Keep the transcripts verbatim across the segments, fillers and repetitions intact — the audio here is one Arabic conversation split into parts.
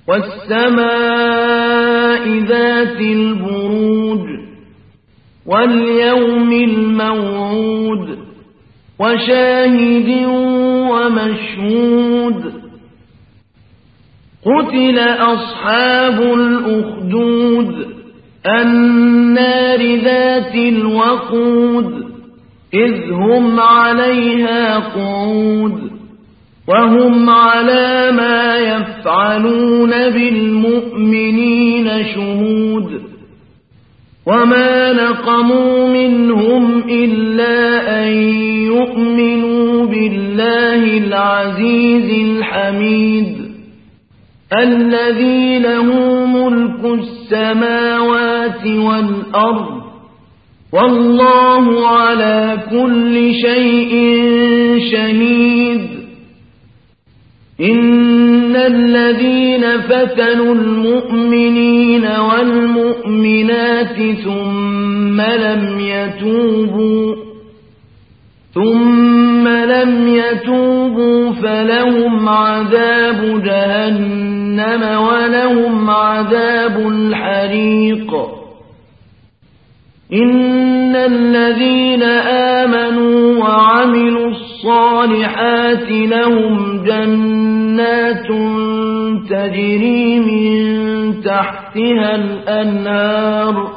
والسماء ذات البروج واليوم الموعود وشاهد ومشهود قتل أصحاب الأخدود النار ذات الوقود إذ هم عليها قعود وهم على ما يفعلون بالمؤمنين شهود وما نقموا منهم إلا أن يؤمنوا بالله العزيز الحميد الذي له ملك السماوات والأرض والله على كل شيء شهيد إن الذين فتنوا المؤمنين والمؤمنات ثم لم يتوبوا ثم لم يتوبوا فلهم عذاب جهنم ولهم عذاب الحريق إن الذين آمنوا وعملوا الصالحات لهم جنات تجري من تحتها الأنهار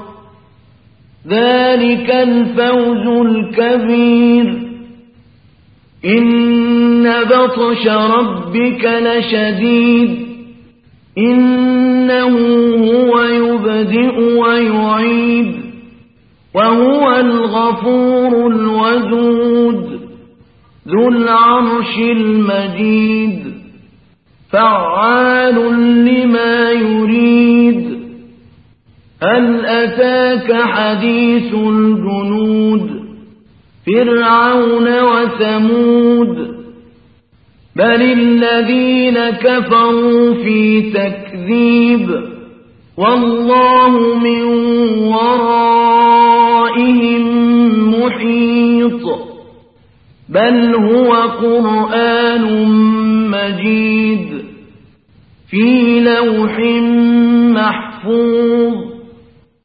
ذلك الفوز الكبير إن بطش ربك لشديد إنه هو يبدئ ويعيد وهو الغفور الودود ذو العرش المجيد فعال لما يريد هل أتاك حديث الجنود فرعون وثمود بل الذين كفروا في تكذيب والله من ورائهم محيط بل هو قرآن مجيد في لوح محفوظ